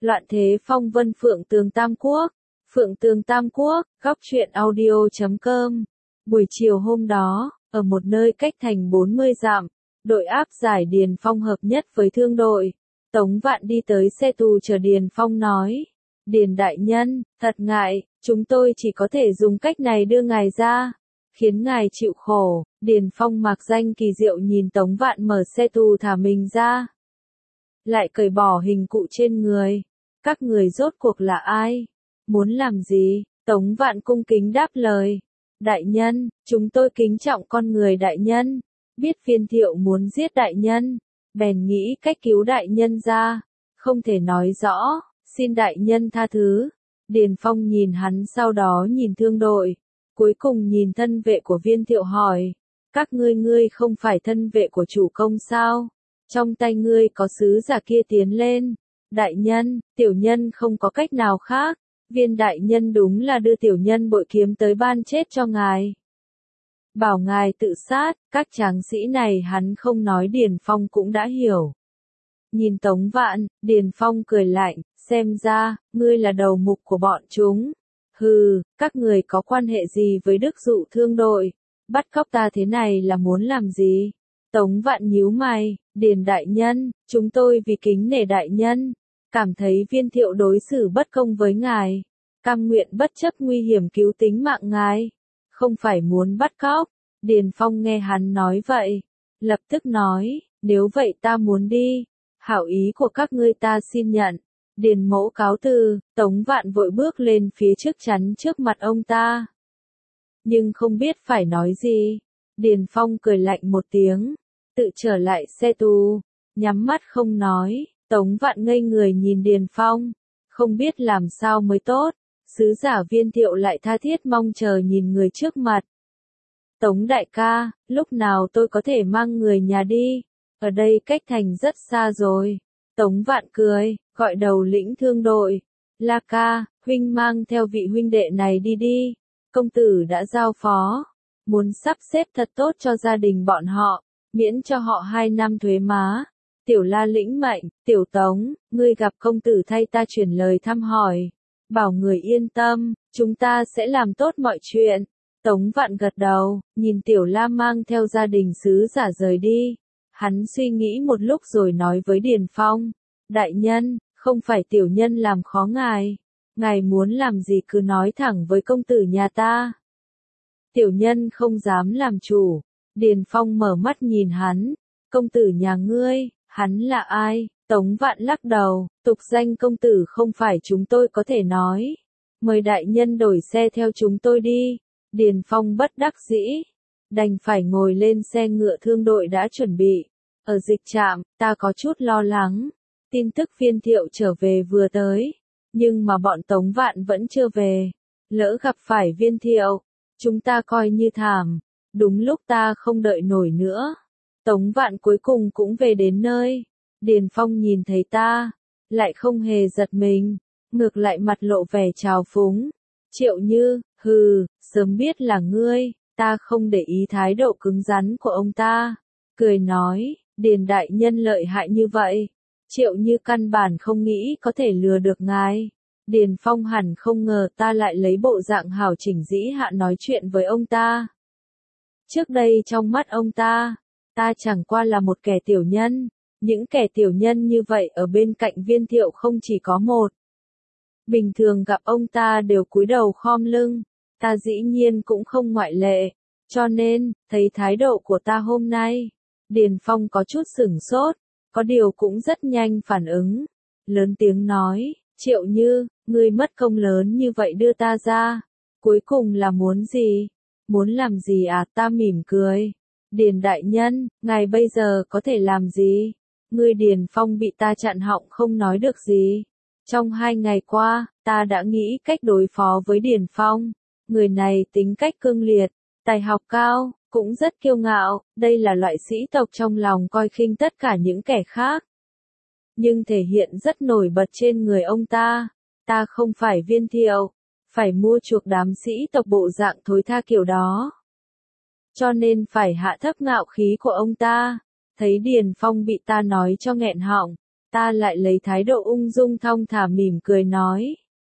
Loạn thế phong vân Phượng Tường Tam Quốc. Phượng Tường Tam Quốc, góc truyện audio.com. Buổi chiều hôm đó, ở một nơi cách thành 40 dặm, đội áp giải Điền Phong hợp nhất với thương đội. Tống Vạn đi tới xe tù chờ Điền Phong nói. Điền đại nhân, thật ngại, chúng tôi chỉ có thể dùng cách này đưa ngài ra, khiến ngài chịu khổ. Điền Phong mạc danh kỳ diệu nhìn Tống Vạn mở xe tù thả mình ra, lại cởi bỏ hình cụ trên người. Các người rốt cuộc là ai? Muốn làm gì? Tống Vạn cung kính đáp lời. Đại nhân, chúng tôi kính trọng con người đại nhân. Biết Viên Thiệu muốn giết đại nhân, bèn nghĩ cách cứu đại nhân ra. Không thể nói rõ, xin đại nhân tha thứ. Điền Phong nhìn hắn, sau đó nhìn thương đội, cuối cùng nhìn thân vệ của Viên Thiệu hỏi. Các ngươi không phải thân vệ của chủ công sao? Trong tay ngươi có sứ giả kia tiến lên. Đại nhân, tiểu nhân không có cách nào khác. Viên đại nhân đúng là đưa tiểu nhân bội kiếm tới ban chết cho ngài. Bảo ngài tự sát, các tráng sĩ này hắn không nói Điền Phong cũng đã hiểu. Nhìn Tống Vạn, Điền Phong cười lạnh, xem ra, ngươi là đầu mục của bọn chúng. Hừ, các người có quan hệ gì với Đức Dụ thương đội? Bắt cóc ta thế này là muốn làm gì? Tống Vạn nhíu mày, Điền đại nhân, chúng tôi vì kính nể đại nhân, cảm thấy Viên Thiệu đối xử bất công với ngài, cam nguyện bất chấp nguy hiểm cứu tính mạng ngài, không phải muốn bắt cóc. Điền Phong nghe hắn nói vậy, lập tức nói, nếu vậy ta muốn đi, hảo ý của các ngươi ta xin nhận. Điền mẫu cáo từ. Tống Vạn vội bước lên phía trước chắn trước mặt ông ta, nhưng không biết phải nói gì. Điền Phong cười lạnh một tiếng, tự trở lại xe tù, nhắm mắt không nói. Tống Vạn ngây người nhìn Điền Phong, không biết làm sao mới tốt. Sứ giả Viên Thiệu lại tha thiết mong chờ nhìn người trước mặt. Tống đại ca, lúc nào tôi có thể mang người nhà đi? Ở đây cách thành rất xa rồi. Tống Vạn cười, gọi đầu lĩnh thương đội. La ca, huynh mang theo vị huynh đệ này đi đi. Công tử đã giao phó, muốn sắp xếp thật tốt cho gia đình bọn họ, miễn cho họ 2 năm thuế má. Tiểu La lĩnh mệnh, tiểu Tống, ngươi gặp công tử thay ta truyền lời thăm hỏi. Bảo người yên tâm, chúng ta sẽ làm tốt mọi chuyện. Tống Vạn gật đầu, nhìn Tiểu La mang theo gia đình sứ giả rời đi. Hắn suy nghĩ một lúc rồi nói với Điền Phong. Đại nhân, không phải tiểu nhân làm khó ngài. Ngài muốn làm gì cứ nói thẳng với công tử nhà ta. Tiểu nhân không dám làm chủ. Điền Phong mở mắt nhìn hắn. Công tử nhà ngươi, hắn là ai? Tống Vạn lắc đầu, tục danh công tử không phải chúng tôi có thể nói. Mời đại nhân đổi xe theo chúng tôi đi. Điền Phong bất đắc dĩ, đành phải ngồi lên xe ngựa thương đội đã chuẩn bị. Ở dịch trạm, ta có chút lo lắng. Tin tức Viên Thiệu trở về vừa tới, nhưng mà bọn Tống Vạn vẫn chưa về. Lỡ gặp phải Viên Thiệu, chúng ta coi như thảm. Đúng lúc ta không đợi nổi nữa. Tống Vạn cuối cùng cũng về đến nơi. Điền Phong nhìn thấy ta, lại không hề giật mình, ngược lại mặt lộ vẻ trào phúng. Triệu Như, hừ, sớm biết là ngươi, ta không để ý thái độ cứng rắn của ông ta. Cười nói, Điền đại nhân lợi hại như vậy. Triệu Như căn bản không nghĩ có thể lừa được ngài. Điền Phong hẳn không ngờ ta lại lấy bộ dạng hảo chỉnh dĩ hạ nói chuyện với ông ta. Trước đây trong mắt ông ta chẳng qua là một kẻ tiểu nhân. Những kẻ tiểu nhân như vậy ở bên cạnh Viên Thiệu không chỉ có một. Bình thường gặp ông ta đều cúi đầu khom lưng, ta dĩ nhiên cũng không ngoại lệ. Cho nên, thấy thái độ của ta hôm nay, Điền Phong có chút sửng sốt, có điều cũng rất nhanh phản ứng. Lớn tiếng nói, Triệu Như, ngươi mất công lớn như vậy đưa ta ra, cuối cùng là muốn gì? Muốn làm gì à? Ta mỉm cười. Điền đại nhân, ngài bây giờ có thể làm gì? Ngươi Điền Phong bị ta chặn họng không nói được gì. Trong 2 ngày qua, ta đã nghĩ cách đối phó với Điền Phong. Người này tính cách cương liệt, tài học cao, cũng rất kiêu ngạo, đây là loại sĩ tộc trong lòng coi khinh tất cả những kẻ khác. Nhưng thể hiện rất nổi bật trên người ông ta. Ta không phải Viên Thiệu, phải mua chuộc đám sĩ tộc bộ dạng thối tha kiểu đó. Cho nên phải hạ thấp ngạo khí của ông ta. Thấy Điền Phong bị ta nói cho nghẹn họng, Ta lại lấy thái độ ung dung thong thả mỉm cười nói.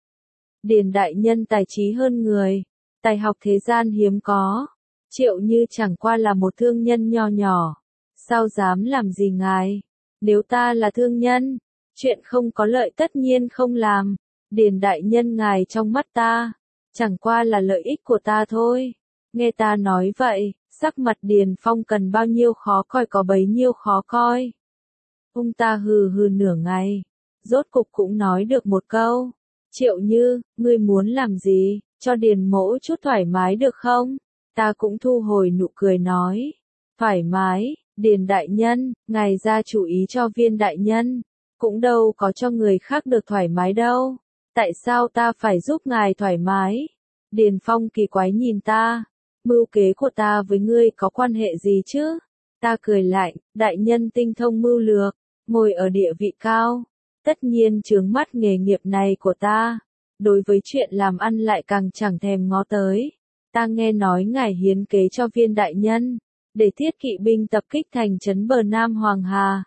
Điền đại nhân tài trí hơn người, tài học thế gian hiếm có. Triệu Như chẳng qua là một thương nhân nho nhỏ. Sao dám làm gì ngài? Nếu ta là thương nhân, chuyện không có lợi tất nhiên không làm. Điền đại nhân ngài trong mắt ta, chẳng qua là lợi ích của ta thôi. Nghe ta nói vậy, sắc mặt Điền Phong cần bao nhiêu khó coi có bấy nhiêu khó coi. Ông ta hừ hừ nửa ngày, rốt cục cũng nói được một câu. Triệu Như, ngươi muốn làm gì, cho Điền mỗ chút thoải mái được không? Ta cũng thu hồi nụ cười nói. Thoải mái, Điền đại nhân, ngài ra chủ ý cho Viên đại nhân. Cũng đâu có cho người khác được thoải mái đâu. Tại sao ta phải giúp ngài thoải mái? Điền Phong kỳ quái nhìn ta. Mưu kế của ta với ngươi có quan hệ gì chứ? Ta cười lạnh, đại nhân tinh thông mưu lược, ngồi ở địa vị cao. Tất nhiên chướng mắt nghề nghiệp này của ta. Đối với chuyện làm ăn lại càng chẳng thèm ngó tới. Ta nghe nói ngài hiến kế cho Viên đại nhân, để thiết kỵ binh tập kích thành trấn bờ Nam Hoàng Hà.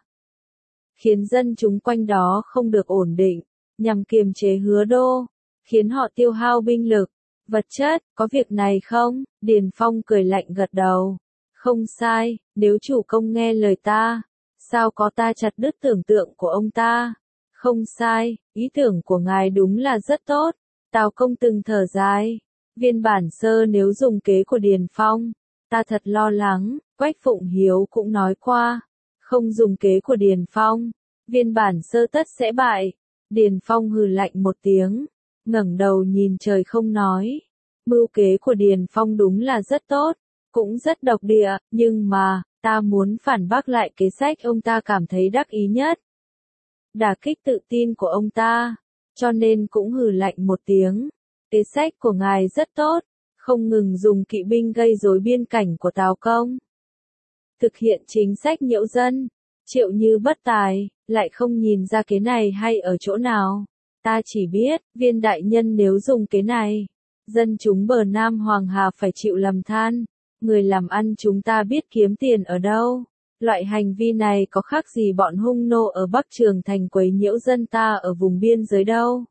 Khiến dân chúng quanh đó không được ổn định, nhằm kiềm chế Hứa Đô, khiến họ tiêu hao binh lực, vật chất, có việc này không? Điền Phong cười lạnh gật đầu. Không sai, nếu chủ công nghe lời ta, sao có ta chặt đứt tưởng tượng của ông ta? Không sai, ý tưởng của ngài đúng là rất tốt. Tào Công từng thở dài. Viên bản sơ nếu dùng kế của Điền Phong, ta thật lo lắng. Quách Phụng Hiếu cũng nói qua, không dùng kế của Điền Phong, viên bản sơ tất sẽ bại. Điền Phong hừ lạnh một tiếng, ngẩng đầu nhìn trời không nói. Mưu kế của Điền Phong đúng là rất tốt, cũng rất độc địa, nhưng mà, ta muốn phản bác lại kế sách ông ta cảm thấy đắc ý nhất. Đả kích tự tin của ông ta, cho nên cũng hừ lạnh một tiếng. Kế sách của ngài rất tốt, không ngừng dùng kỵ binh gây rối biên cảnh của Tào Công. Thực hiện chính sách nhiễu dân, Triệu Như bất tài, lại không nhìn ra kế này hay ở chỗ nào. Ta chỉ biết, Viên đại nhân nếu dùng kế này, dân chúng bờ Nam Hoàng Hà phải chịu lầm than. Người làm ăn chúng ta biết kiếm tiền ở đâu. Loại hành vi này có khác gì bọn hung nô ở Bắc Trường Thành quấy nhiễu dân ta ở vùng biên giới đâu.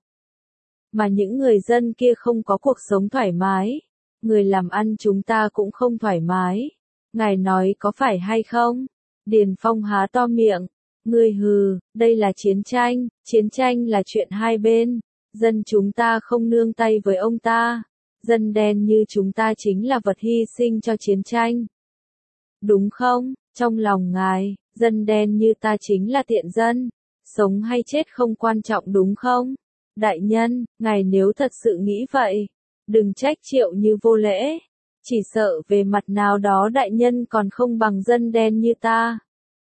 Mà những người dân kia không có cuộc sống thoải mái, người làm ăn chúng ta cũng không thoải mái. Ngài nói có phải hay không? Điền Phong há to miệng. Ngươi hừ, đây là chiến tranh là chuyện hai bên. Dân chúng ta không nương tay với ông ta. Dân đen như chúng ta chính là vật hy sinh cho chiến tranh. Đúng không? Trong lòng ngài, dân đen như ta chính là tiện dân. Sống hay chết không quan trọng đúng không? Đại nhân, ngài nếu thật sự nghĩ vậy, đừng trách Triệu Như vô lễ. Chỉ sợ về mặt nào đó đại nhân còn không bằng dân đen như ta.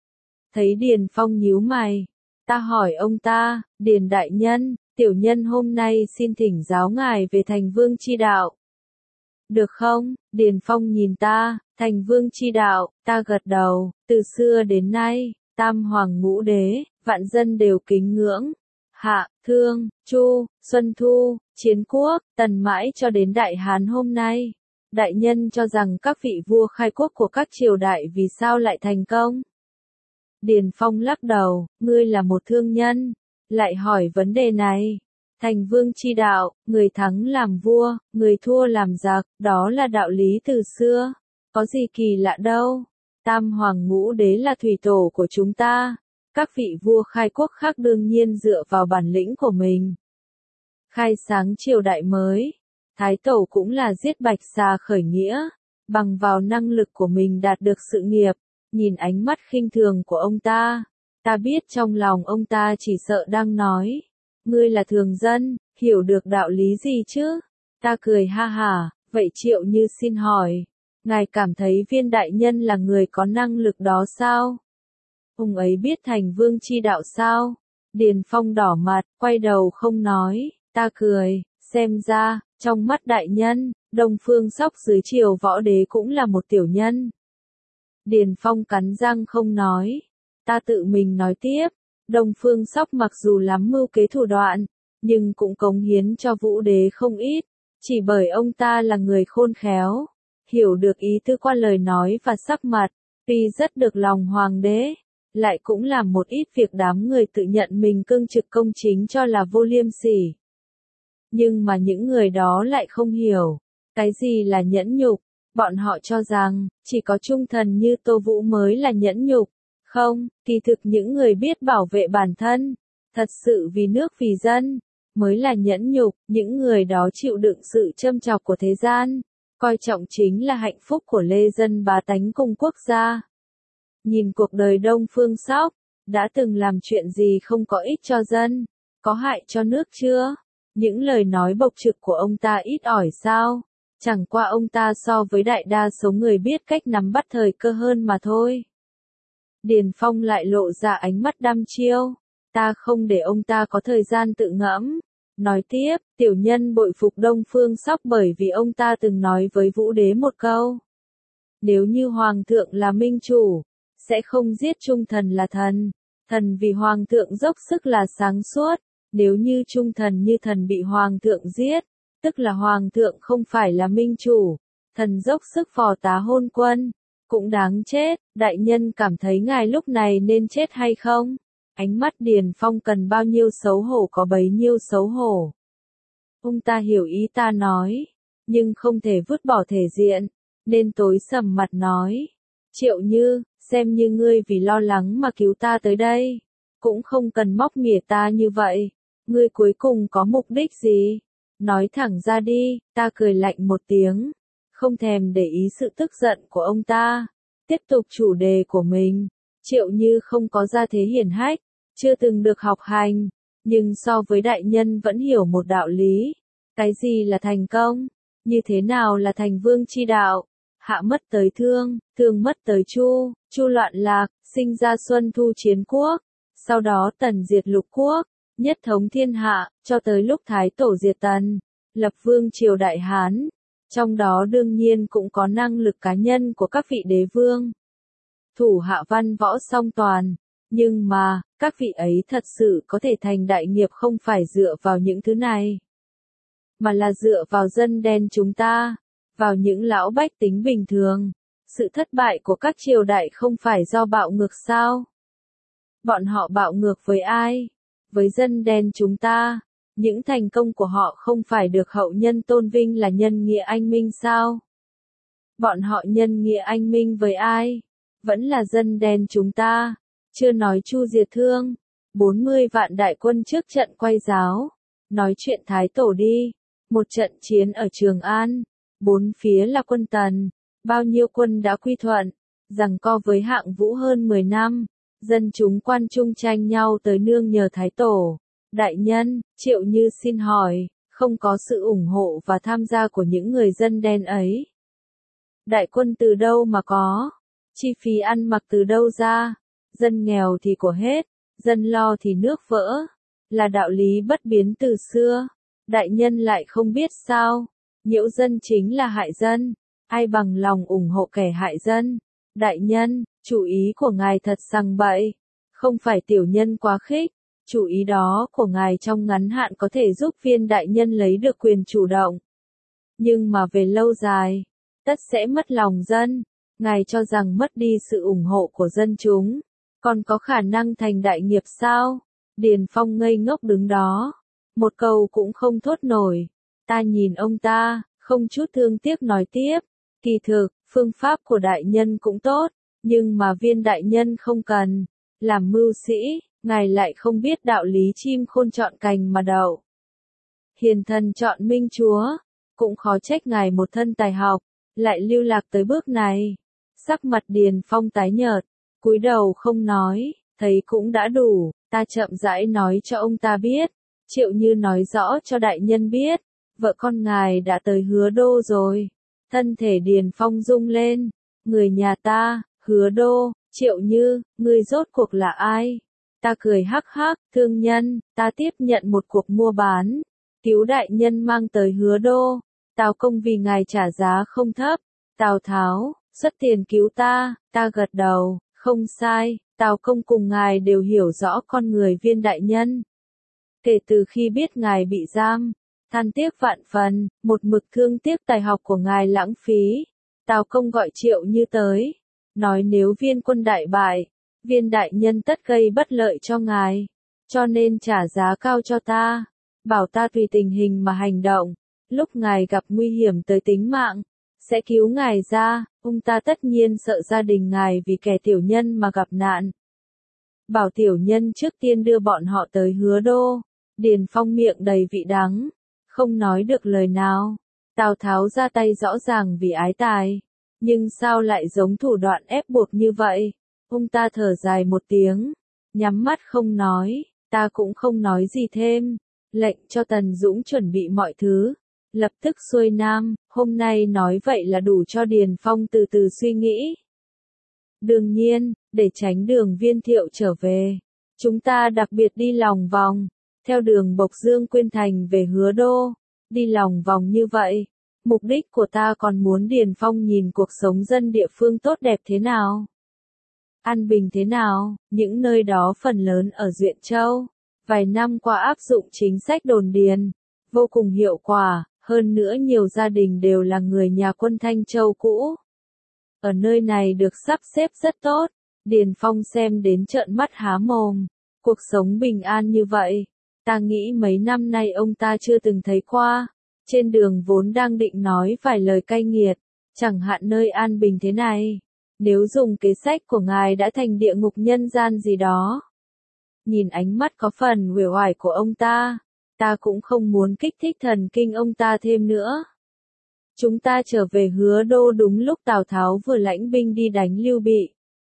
Thấy Điền Phong nhíu mày, ta hỏi ông ta, Điền đại nhân, tiểu nhân hôm nay xin thỉnh giáo ngài về thành vương chi đạo. Được không? Điền Phong nhìn ta, thành vương chi đạo, ta gật đầu, từ xưa đến nay, tam hoàng ngũ đế, vạn dân đều kính ngưỡng. Hạ, Thương, Chu, Xuân Thu, Chiến Quốc, Tần mãi cho đến Đại Hán hôm nay. Đại nhân cho rằng các vị vua khai quốc của các triều đại vì sao lại thành công? Điền Phong lắc đầu, ngươi là một thương nhân, lại hỏi vấn đề này. Thành vương chi đạo, người thắng làm vua, người thua làm giặc, đó là đạo lý từ xưa. Có gì kỳ lạ đâu. Tam hoàng ngũ đế là thủy tổ của chúng ta. Các vị vua khai quốc khác đương nhiên dựa vào bản lĩnh của mình. Khai sáng triều đại mới. Thái tổ cũng là giết Bạch Xà khởi nghĩa, bằng vào năng lực của mình đạt được sự nghiệp. Nhìn ánh mắt khinh thường của ông ta, ta biết trong lòng ông ta chỉ sợ đang nói, ngươi là thường dân, hiểu được đạo lý gì chứ? Ta cười ha hả, vậy Triệu Như xin hỏi, ngài cảm thấy Viên đại nhân là người có năng lực đó sao? Ông ấy biết thành vương chi đạo sao? Điền Phong đỏ mặt, quay đầu không nói. Ta cười, xem ra, trong mắt đại nhân, Đông Phương Sóc dưới triều võ đế cũng là một tiểu nhân. Điền Phong cắn răng không nói. Ta tự mình nói tiếp, Đông Phương Sóc mặc dù lắm mưu kế thủ đoạn, nhưng cũng cống hiến cho Vũ đế không ít, chỉ bởi ông ta là người khôn khéo, hiểu được ý tứ qua lời nói và sắc mặt, tuy rất được lòng hoàng đế, lại cũng làm một ít việc đám người tự nhận mình cương trực công chính cho là vô liêm sỉ. Nhưng mà những người đó lại không hiểu, cái gì là nhẫn nhục, bọn họ cho rằng, chỉ có trung thần như Tô Vũ mới là nhẫn nhục. Không, kỳ thực những người biết bảo vệ bản thân, thật sự vì nước vì dân, mới là nhẫn nhục, những người đó chịu đựng sự châm chọc của thế gian, coi trọng chính là hạnh phúc của lê dân bá tánh cùng quốc gia. Nhìn cuộc đời Đông Phương Sóc, đã từng làm chuyện gì không có ích cho dân, có hại cho nước chưa? Những lời nói bộc trực của ông ta ít ỏi sao? Chẳng qua ông ta so với đại đa số người biết cách nắm bắt thời cơ hơn mà thôi. Điền Phong lại lộ ra ánh mắt đăm chiêu, ta không để ông ta có thời gian tự ngẫm. Nói tiếp, tiểu nhân bội phục Đông Phương Sóc bởi vì ông ta từng nói với Vũ Đế một câu. Nếu như Hoàng thượng là minh chủ, sẽ không giết trung thần là thần, thần vì Hoàng thượng dốc sức là sáng suốt, nếu như trung thần như thần bị Hoàng thượng giết, tức là Hoàng thượng không phải là minh chủ, thần dốc sức phò tá hôn quân, cũng đáng chết, đại nhân cảm thấy ngài lúc này nên chết hay không? Ánh mắt Điền Phong cần bao nhiêu xấu hổ có bấy nhiêu xấu hổ. Ông ta hiểu ý ta nói, nhưng không thể vứt bỏ thể diện, nên tối sầm mặt nói. Triệu Như, xem như ngươi vì lo lắng mà cứu ta tới đây, cũng không cần móc mỉa ta như vậy, ngươi cuối cùng có mục đích gì? Nói thẳng ra đi, ta cười lạnh một tiếng, không thèm để ý sự tức giận của ông ta, tiếp tục chủ đề của mình. Triệu Như không có gia thế hiển hách, chưa từng được học hành, nhưng so với đại nhân vẫn hiểu một đạo lý. Cái gì là thành công? Như thế nào là thành vương chi đạo? Hạ mất tới thương, thương mất tới chu, chu loạn lạc, sinh ra Xuân Thu Chiến Quốc, sau đó Tần diệt Lục Quốc, nhất thống thiên hạ, cho tới lúc Thái Tổ diệt Tần, lập vương triều Đại Hán. Trong đó đương nhiên cũng có năng lực cá nhân của các vị đế vương. Thủ hạ văn võ song toàn, nhưng mà, các vị ấy thật sự có thể thành đại nghiệp không phải dựa vào những thứ này, mà là dựa vào dân đen chúng ta, vào những lão bách tính bình thường. Sự thất bại của các triều đại không phải do bạo ngược sao? Bọn họ bạo ngược với ai? Với dân đen chúng ta. Những thành công của họ không phải được hậu nhân tôn vinh là nhân nghĩa anh minh sao? Bọn họ nhân nghĩa anh minh với ai? Vẫn là dân đen chúng ta. Chưa nói Chu diệt Thương, 40 vạn đại quân trước trận quay giáo. Nói chuyện Thái Tổ đi. Một trận chiến ở Trường An, bốn phía là quân Tần, bao nhiêu quân đã quy thuận, giằng co với Hạng Vũ hơn 10 năm, dân chúng quan trung tranh nhau tới nương nhờ Thái Tổ. Đại nhân, Triệu Như xin hỏi, không có sự ủng hộ và tham gia của những người dân đen ấy. Đại quân từ đâu mà có? Chi phí ăn mặc từ đâu ra? Dân nghèo thì của hết, dân lo thì nước vỡ, là đạo lý bất biến từ xưa. Đại nhân lại không biết sao? Nhiễu dân chính là hại dân, ai bằng lòng ủng hộ kẻ hại dân? Đại nhân, chủ ý của ngài thật sằng bậy, không phải tiểu nhân quá khích, chủ ý đó của ngài trong ngắn hạn có thể giúp viên đại nhân lấy được quyền chủ động. Nhưng mà về lâu dài, tất sẽ mất lòng dân, ngài cho rằng mất đi sự ủng hộ của dân chúng, còn có khả năng thành đại nghiệp sao? Điền Phong ngây ngốc đứng đó, một câu cũng không thốt nổi. Ta nhìn ông ta, không chút thương tiếc nói tiếp, kỳ thực, phương pháp của đại nhân cũng tốt, nhưng mà viên đại nhân không cần. Làm mưu sĩ, ngài lại không biết đạo lý chim khôn chọn cành mà đậu. Hiền thần chọn minh chúa, cũng khó trách ngài một thân tài học, lại lưu lạc tới bước này. Sắc mặt Điền Phong tái nhợt, cúi đầu không nói, thấy cũng đã đủ, ta chậm rãi nói cho ông ta biết. Triệu Như nói rõ cho đại nhân biết, vợ con ngài đã tới Hứa Đô rồi. Thân thể Điền Phong rung lên, người nhà ta, Hứa Đô, Triệu Như, ngươi rốt cuộc là ai? Ta cười hắc hắc, thương nhân, ta tiếp nhận một cuộc mua bán, cứu đại nhân mang tới Hứa Đô. Tào Công vì ngài trả giá không thấp. Tào Tháo, xuất tiền cứu ta gật đầu, không sai, Tào Công cùng ngài đều hiểu rõ con người viên đại nhân. Kể từ khi biết ngài bị giam, than tiếc vạn phần, một mực thương tiếc tài học của ngài lãng phí. Tào Công gọi Triệu Như tới, nói nếu viên quân đại bại, Viên đại nhân tất gây bất lợi cho ngài, cho nên trả giá cao cho ta, bảo ta tùy tình hình mà hành động, lúc ngài gặp nguy hiểm tới tính mạng, sẽ cứu ngài ra, ông ta tất nhiên sợ gia đình ngài vì kẻ tiểu nhân mà gặp nạn. Bảo tiểu nhân trước tiên đưa bọn họ tới Hứa Đô. Điền Phong miệng đầy vị đắng, không nói được lời nào. Tào Tháo ra tay rõ ràng vì ái tài, nhưng sao lại giống thủ đoạn ép buộc như vậy? Ông ta thở dài một tiếng, nhắm mắt không nói, ta cũng không nói gì thêm, lệnh cho Tần Dũng chuẩn bị mọi thứ, lập tức xuôi nam, hôm nay nói vậy là đủ cho Điền Phong từ từ suy nghĩ. Đương nhiên, để tránh đường Viên Thiệu trở về, chúng ta đặc biệt đi lòng vòng, theo đường Bộc Dương Quyên Thành về Hứa Đô, đi lòng vòng như vậy. Mục đích của ta còn muốn Điền Phong nhìn cuộc sống dân địa phương tốt đẹp thế nào, an bình thế nào, những nơi đó phần lớn ở Duyện Châu. Vài năm qua áp dụng chính sách đồn điền, vô cùng hiệu quả, hơn nữa nhiều gia đình đều là người nhà quân Thanh Châu cũ. Ở nơi này được sắp xếp rất tốt, Điền Phong xem đến trợn mắt há mồm, cuộc sống bình an như vậy, ta nghĩ mấy năm nay ông ta chưa từng thấy qua. Trên đường vốn đang định nói vài lời cay nghiệt, chẳng hạn nơi an bình thế này, nếu dùng kế sách của ngài đã thành địa ngục nhân gian gì đó. Nhìn ánh mắt có phần uể oải của ông ta cũng không muốn kích thích thần kinh ông ta thêm nữa. Chúng ta trở về Hứa Đô đúng lúc Tào Tháo vừa lãnh binh đi đánh Lưu Bị.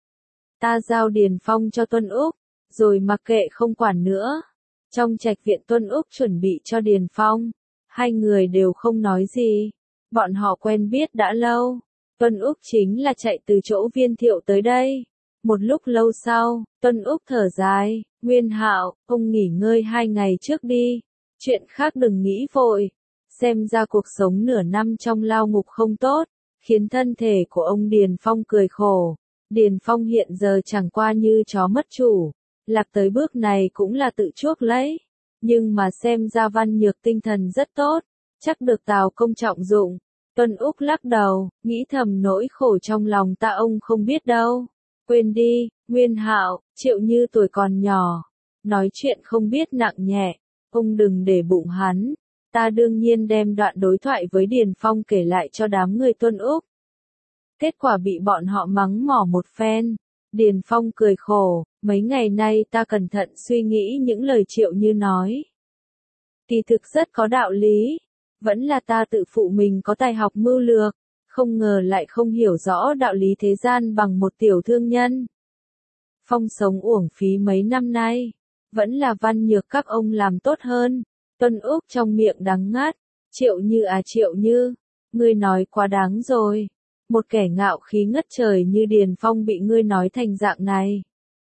Ta giao Điền Phong cho Tuân Úc, rồi mặc kệ không quản nữa. Trong trạch viện Tuân Úc chuẩn bị cho Điền Phong, hai người đều không nói gì. Bọn họ quen biết đã lâu. Tuân Úc chính là chạy từ chỗ Viên Thiệu tới đây. Một lúc lâu sau, Tuân Úc thở dài, Nguyên Hạo, ông nghỉ ngơi 2 ngày trước đi. Chuyện khác đừng nghĩ vội. Xem ra cuộc sống nửa năm trong lao ngục không tốt, khiến thân thể của ông Điền Phong cười khổ. Điền Phong hiện giờ chẳng qua như chó mất chủ, lạc tới bước này cũng là tự chuốc lấy. Nhưng mà xem ra Văn Nhược tinh thần rất tốt, chắc được Tào công trọng dụng. Tuân Úc lắc đầu, nghĩ thầm nỗi khổ trong lòng ta ông không biết đâu. Quên đi, Nguyên Hạo, Triệu Như tuổi còn nhỏ, nói chuyện không biết nặng nhẹ, ông đừng để bụng hắn. Ta đương nhiên đem đoạn đối thoại với Điền Phong kể lại cho đám người Tuân Úc. Kết quả bị bọn họ mắng mỏ một phen. Điền Phong cười khổ, mấy ngày nay ta cẩn thận suy nghĩ những lời Triệu Như nói. Kỳ thực rất có đạo lý, vẫn là ta tự phụ mình có tài học mưu lược, không ngờ lại không hiểu rõ đạo lý thế gian bằng một tiểu thương nhân. Phong sống uổng phí mấy năm nay, vẫn là Văn Nhược các ông làm tốt hơn. Tuân Úc trong miệng đắng ngắt, Triệu Như à Triệu Như, ngươi nói quá đáng rồi. Một kẻ ngạo khí ngất trời như Điền Phong bị ngươi nói thành dạng này.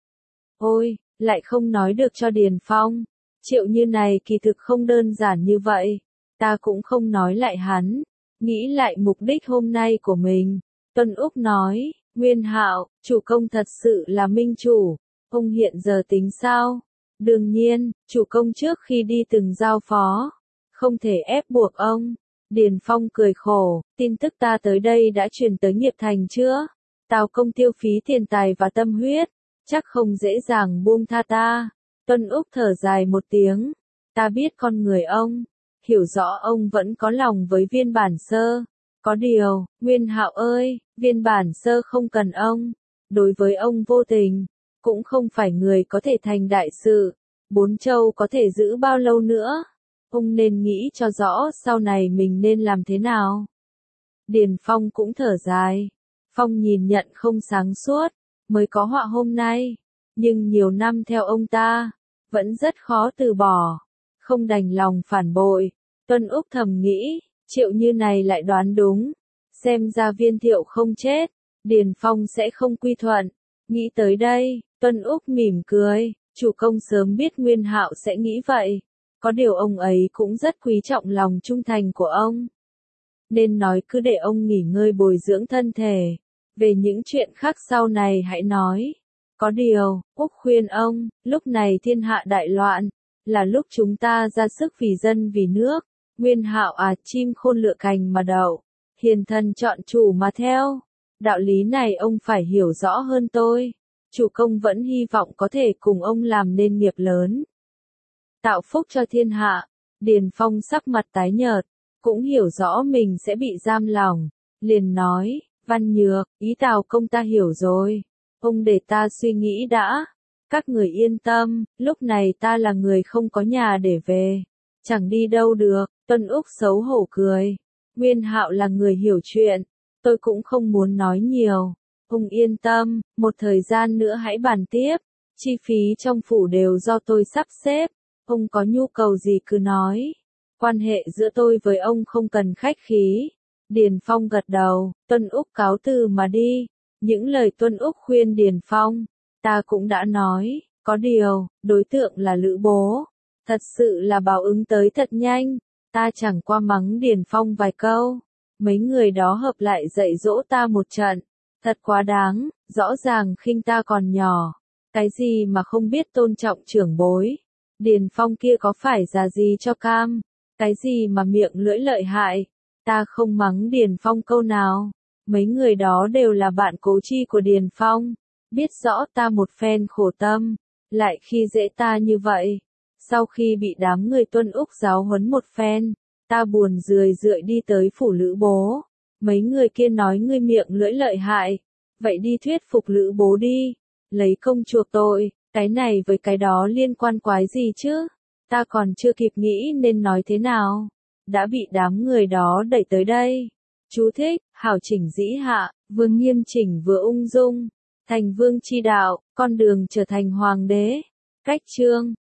Ôi, lại không nói được cho Điền Phong. Triệu Như này kỳ thực không đơn giản như vậy. Ta cũng không nói lại hắn. Nghĩ lại mục đích hôm nay của mình. Tuân Úc nói, Nguyên Hạo, chủ công thật sự là minh chủ. Ông hiện giờ tính sao? Đương nhiên, chủ công trước khi đi từng giao phó. Không thể ép buộc ông. Điền Phong cười khổ, tin tức ta tới đây đã truyền tới Nghiệp Thành chưa? Tào công tiêu phí tiền tài và tâm huyết, chắc không dễ dàng buông tha ta. Tuân Úc thở dài một tiếng, ta biết con người ông, hiểu rõ ông vẫn có lòng với Viên Bản Sơ. Có điều, Nguyên Hạo ơi, Viên Bản Sơ không cần ông, đối với ông vô tình, cũng không phải người có thể thành đại sự. 4 châu có thể giữ bao lâu nữa? Ông nên nghĩ cho rõ sau này mình nên làm thế nào. Điền Phong cũng thở dài. Phong nhìn nhận không sáng suốt, mới có họa hôm nay. Nhưng nhiều năm theo ông ta, vẫn rất khó từ bỏ. Không đành lòng phản bội. Tuân Úc thầm nghĩ, Triệu Như này lại đoán đúng. Xem ra Viên Thiệu không chết, Điền Phong sẽ không quy thuận. Nghĩ tới đây, Tuân Úc mỉm cười. Chủ công sớm biết Nguyên Hạo sẽ nghĩ vậy. Có điều ông ấy cũng rất quý trọng lòng trung thành của ông. Nên nói cứ để ông nghỉ ngơi bồi dưỡng thân thể. Về những chuyện khác sau này hãy nói. Có điều, Úc khuyên ông, lúc này thiên hạ đại loạn, là lúc chúng ta ra sức vì dân vì nước. Nguyên Hạo à, chim khôn lựa cành mà đậu, hiền thần chọn chủ mà theo. Đạo lý này ông phải hiểu rõ hơn tôi. Chủ công vẫn hy vọng có thể cùng ông làm nên nghiệp lớn. Tạo phúc cho thiên hạ. Điền Phong sắc mặt tái nhợt, cũng hiểu rõ mình sẽ bị giam lòng, liền nói, Văn Nhược, ý Tào công ta hiểu rồi. Ông để ta suy nghĩ đã. Các người yên tâm, lúc này ta là người không có nhà để về. Chẳng đi đâu được, Tuân Úc xấu hổ cười. Nguyên Hạo là người hiểu chuyện, tôi cũng không muốn nói nhiều. Ông yên tâm, một thời gian nữa hãy bàn tiếp. Chi phí trong phủ đều do tôi sắp xếp. Ông có nhu cầu gì cứ nói. Quan hệ giữa tôi với ông không cần khách khí. Điền Phong gật đầu, Tuân Úc cáo từ mà đi. Những lời Tuân Úc khuyên Điền Phong, ta cũng đã nói, có điều, đối tượng là Lữ Bố. Thật sự là báo ứng tới thật nhanh, ta chẳng qua mắng Điền Phong vài câu. Mấy người đó hợp lại dạy dỗ ta một trận. Thật quá đáng, rõ ràng khinh ta còn nhỏ. Cái gì mà không biết tôn trọng trưởng bối. Điền Phong kia có phải già gì cho cam. Cái gì mà miệng lưỡi lợi hại. Ta không mắng Điền Phong câu nào. Mấy người đó đều là bạn cố chi của Điền Phong. Biết rõ ta một phen khổ tâm. Lại khi dễ ta như vậy. Sau khi bị đám người Tuân Úc giáo huấn một phen. Ta buồn rười rượi đi tới phủ Lữ Bố. Mấy người kia nói ngươi miệng lưỡi lợi hại. Vậy đi thuyết phục Lữ Bố đi. Lấy công chuộc tội. Cái này với cái đó liên quan quái gì chứ? Ta còn chưa kịp nghĩ nên nói thế nào. Đã bị đám người đó đẩy tới đây. Chú thích, hảo chỉnh dĩ hạ, vương nghiêm chỉnh vừa ung dung. Thành vương chi đạo, con đường trở thành hoàng đế. Cách chương